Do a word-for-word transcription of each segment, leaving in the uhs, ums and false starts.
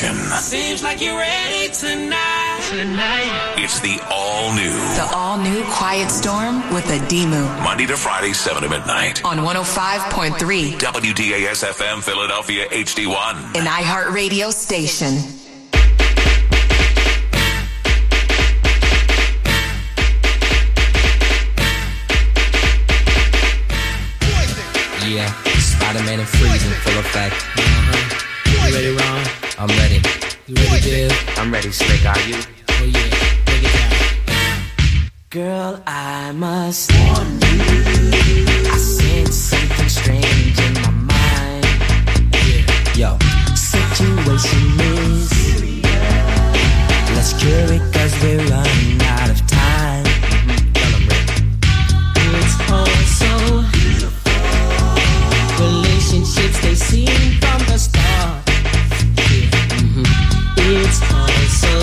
station. Seems like you're ready tonight. Tonight. It's the all-new. The all-new Quiet Storm with Adimu. Monday to Friday, seven to midnight. On one oh five point three. W D A S F M, Philadelphia, H D one. An iHeartRadio station. Yeah, Spider-Man and Freeze in full effect. Uh-huh. You ready, Ron? I'm ready. You ready, Bill? I'm ready, Slick. Are you? Oh yeah, take it down. Girl, I must warn you. I sense something strange in my mind. Yeah. Yo, situation is serious. Let's cure it 'cause we're running out of time. Mm-hmm. Tell 'em, Rick. It's all so relationships they seem from the start. Yeah. Mm-hmm. It's also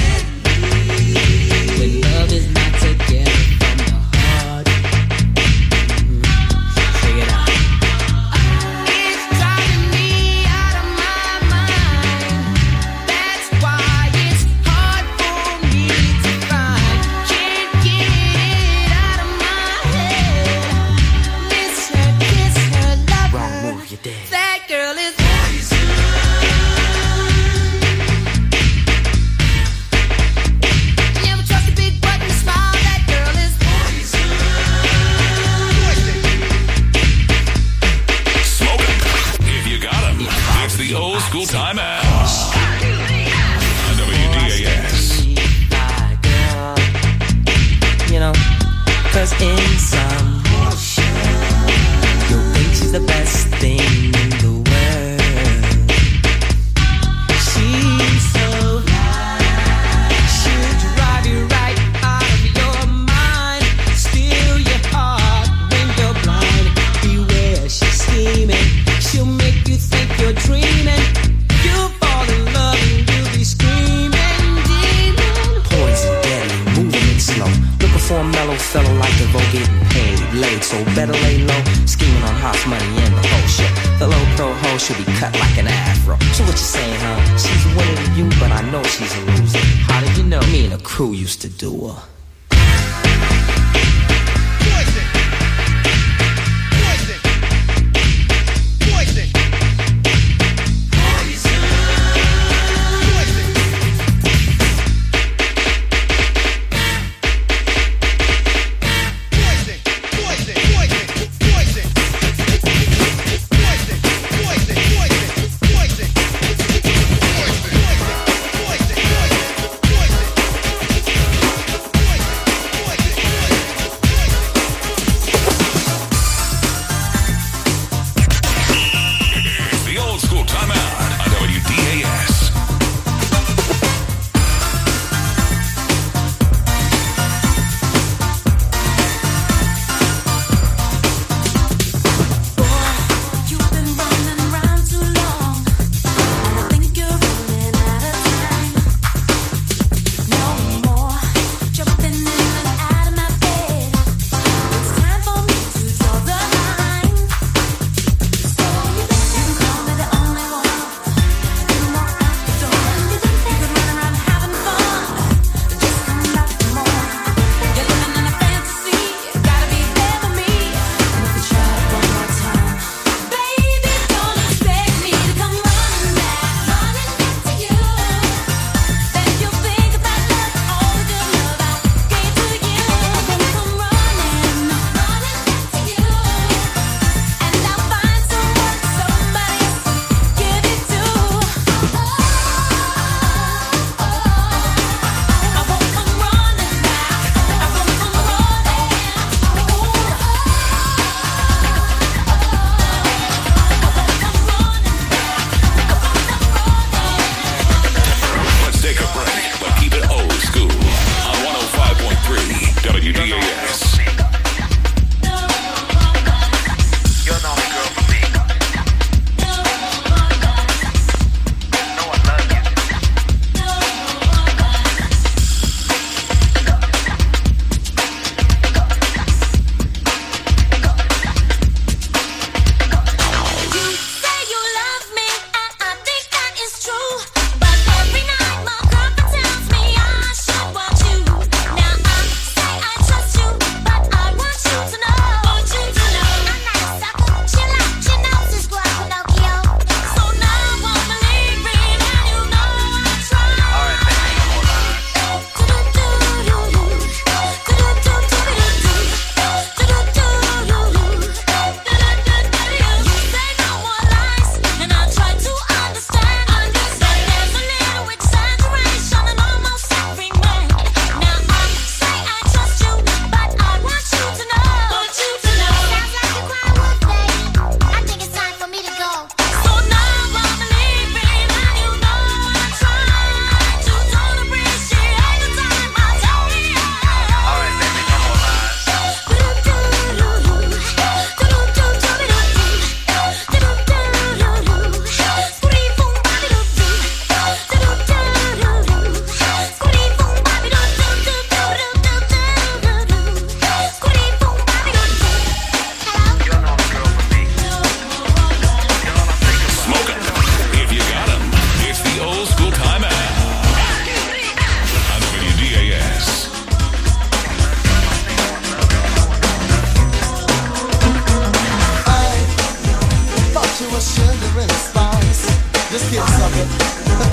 when love is not together from the heart. Mm-hmm. Check it out. It's driving me out of my mind. That's why it's hard for me to find. Can't get it out of my head. Miss her, kiss her, love her. Wrong move, you're dead. That girl is poison. Never trust a big button smile. That girl is poison. Smoke 'em if you got 'em. It's the old school time out. On W D A S. Girl, you know, 'cause in some you'll think she's the best thing in the world. She's so she'll drive you right out of your mind, steal your heart when you're blind. Beware, she's scheming. She'll make you think you're dreaming. You'll fall in love and you'll be screaming, demon. Poison, deadly, moving it slow. Looking for a mellow fellow like the vote getting paid, laid, so better lay low. Scheming on house money and the whole shit. The low pro hoe should be cut like an afro. So what you saying, huh? She's winning to you, but I know she's a loser. How did you know? Me and the crew used to do her.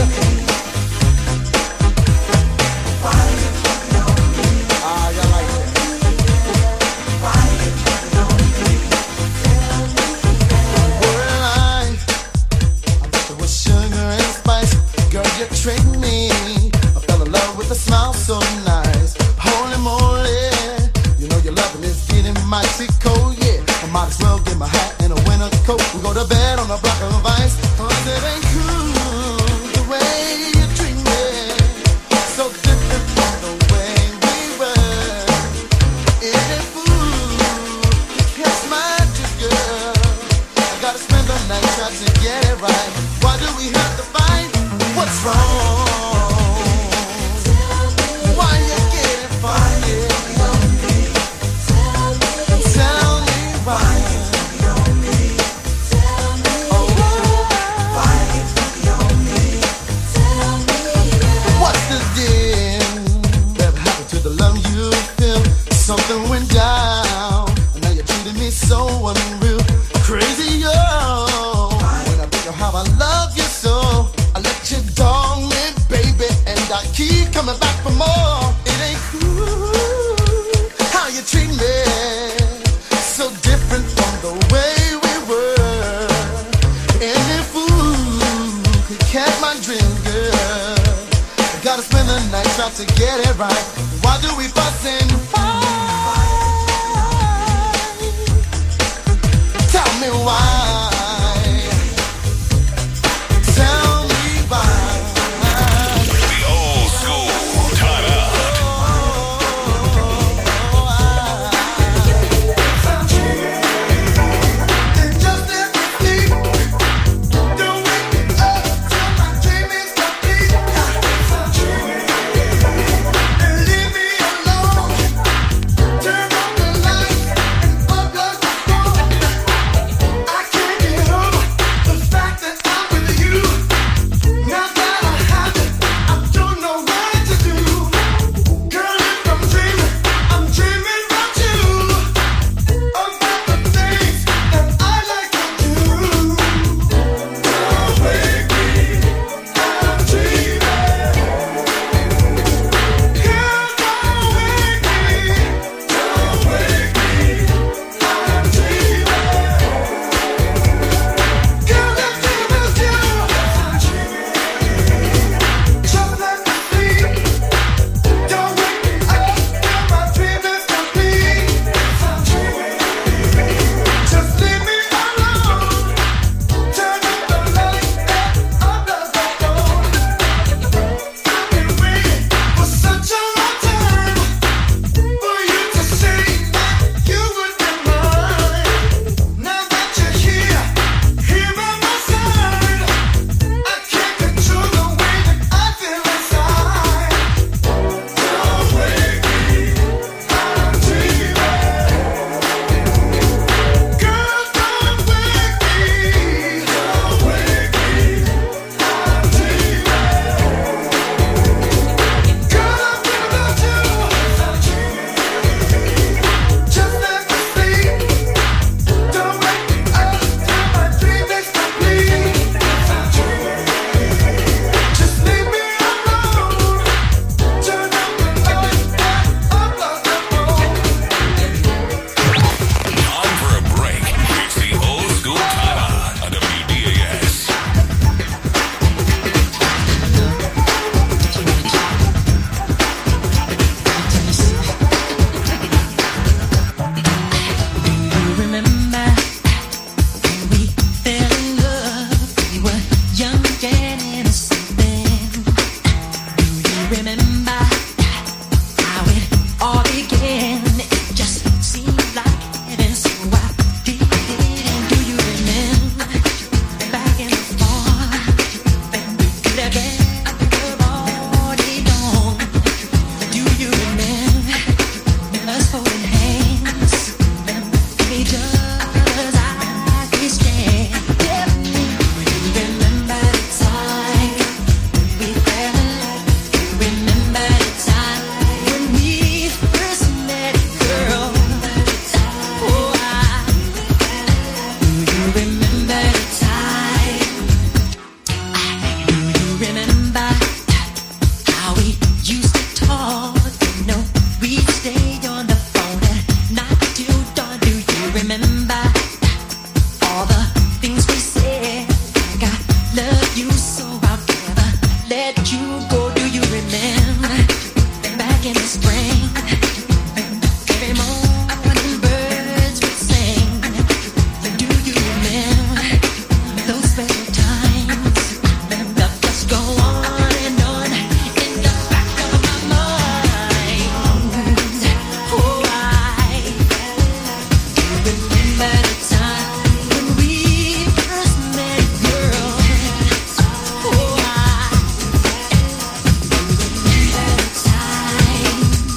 Leave me alone. remember all the things we said? Like I love you so I'll never let you go. Do you remember back in the spring? Every morning birds would sing. Do you remember those special times? The thoughts go on and on in the back of my mind. Oh, I do remember the time when we first met, girl. Oh, I do remember the time.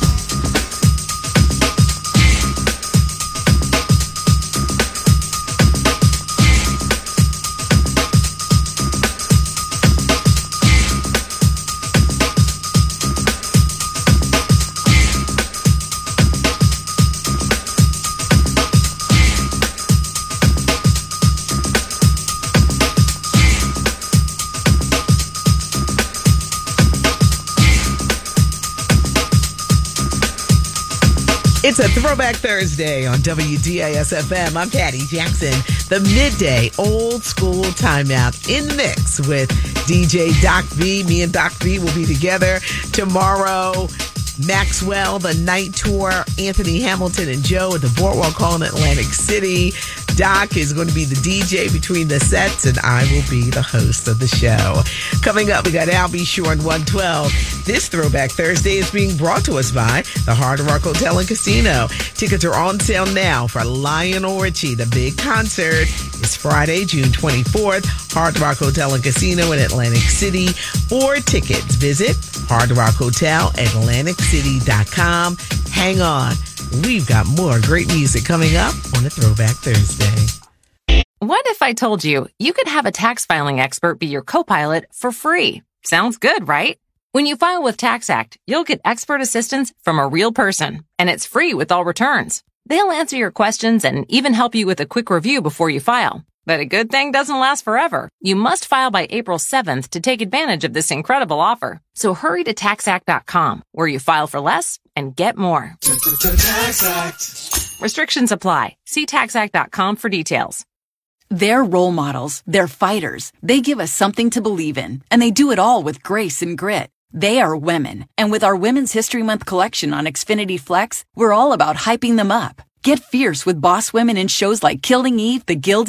It's a Throwback Thursday on W D A S F M. I'm Patty Jackson. The midday old school timeout in the mix with D J Doc V. Me and Doc V will be together tomorrow. Maxwell, the night tour, Anthony Hamilton and Joe at the Boardwalk Hall in Atlantic City. Doc is going to be the D J between the sets, and I will be the host of the show. Coming up, we got Al B. Shore in one twelve. This Throwback Thursday is being brought to us by the Hard Rock Hotel and Casino. Tickets are on sale now for Lionel Richie. The big concert is Friday, June twenty-fourth. Hard Rock Hotel and Casino in Atlantic City. For tickets, visit Hard Rock Hotel Atlantic City dot com. Hang on. We've got more great music coming up on a Throwback Thursday. What if I told you you could have a tax filing expert be your co-pilot for free? Sounds good, right? When you file with TaxAct, you'll get expert assistance from a real person, and it's free with all returns. They'll answer your questions and even help you with a quick review before you file. But a good thing doesn't last forever. You must file by April seventh to take advantage of this incredible offer. So hurry to tax act dot com, where you file for less and get more. Restrictions apply. See tax act dot com for details. They're role models. They're fighters. They give us something to believe in, and they do it all with grace and grit. They are women, and with our Women's History Month collection on Xfinity Flex, we're all about hyping them up. Get fierce with boss women in shows like Killing Eve, The Guild,